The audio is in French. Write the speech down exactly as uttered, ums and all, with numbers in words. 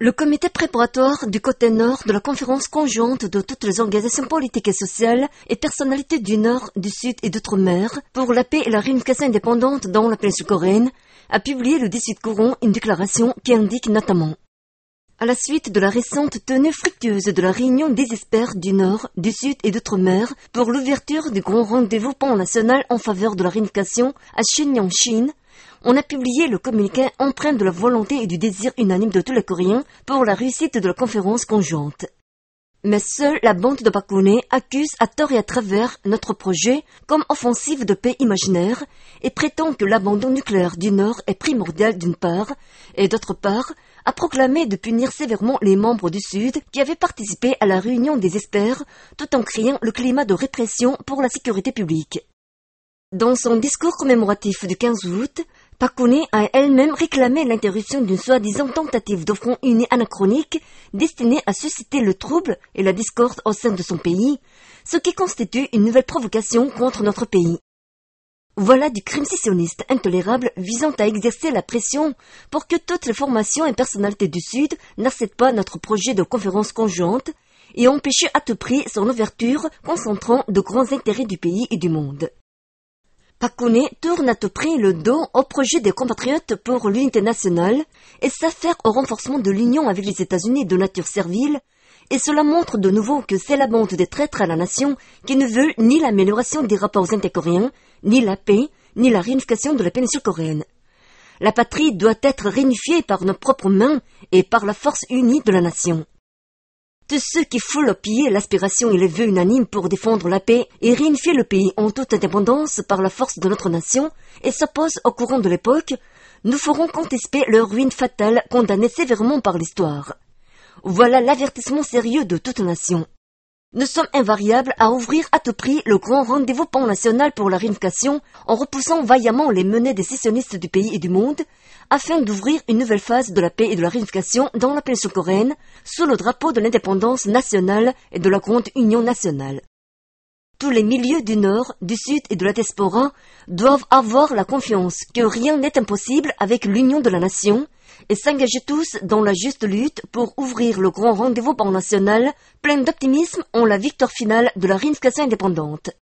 Le comité préparatoire du côté nord de la conférence conjointe de toutes les organisations politiques et sociales et personnalités du nord, du sud et d'outre-mer pour la paix et la réunification indépendante dans la péninsule coréenne a publié le dix-huit courant une déclaration qui indique notamment: à la suite de la récente tenue fructueuse de la réunion des experts du Nord, du Sud et d'Outre-mer pour l'ouverture du grand rendez-vous pan-national en faveur de la réunification à Shenyang, Chine, on a publié le communiqué empreint de la volonté et du désir unanime de tous les Coréens pour la réussite de la conférence conjointe. Mais seule la bande de Park Geun-hye accuse à tort et à travers notre projet comme offensive de paix imaginaire et prétend que l'abandon nucléaire du Nord est primordial d'une part, et d'autre part, a proclamé de punir sévèrement les membres du Sud qui avaient participé à la réunion des experts tout en créant le climat de répression pour la sécurité publique. Dans son discours commémoratif du quinze août, Park Geun-hye a elle-même réclamé l'interruption d'une soi-disant tentative de front uni anachronique destinée à susciter le trouble et la discorde au sein de son pays, ce qui constitue une nouvelle provocation contre notre pays. Voilà du crime scissionniste intolérable visant à exercer la pression pour que toutes les formations et personnalités du Sud n'acceptent pas notre projet de conférence conjointe et empêcher à tout prix son ouverture concentrant de grands intérêts du pays et du monde. Park Geun-hye tourne à tout prix le dos au projet des compatriotes pour l'unité nationale et s'affaire au renforcement de l'union avec les États-Unis de nature servile, et cela montre de nouveau que c'est la bande des traîtres à la nation qui ne veut ni l'amélioration des rapports intercoréens, ni la paix, ni la réunification de la péninsule coréenne. La patrie doit être réunifiée par nos propres mains et par la force unie de la nation. Tous ceux qui foulent au pied l'aspiration et les vœux unanimes pour défendre la paix et réunifier le pays en toute indépendance par la force de notre nation et s'opposent au courant de l'époque, nous ferons contester leur ruine fatale condamnée sévèrement par l'histoire. Voilà l'avertissement sérieux de toute nation. Nous sommes invariables à ouvrir à tout prix le grand rendez-vous pan-national pour la réunification en repoussant vaillamment les menées des scissionnistes du pays et du monde, afin d'ouvrir une nouvelle phase de la paix et de la réunification dans la péninsule coréenne, sous le drapeau de l'indépendance nationale et de la grande union nationale. Tous les milieux du Nord, du Sud et de la diaspora doivent avoir la confiance que rien n'est impossible avec l'union de la nation et s'engager tous dans la juste lutte pour ouvrir le grand rendez-vous pan-national plein d'optimisme en la victoire finale de la réunification indépendante.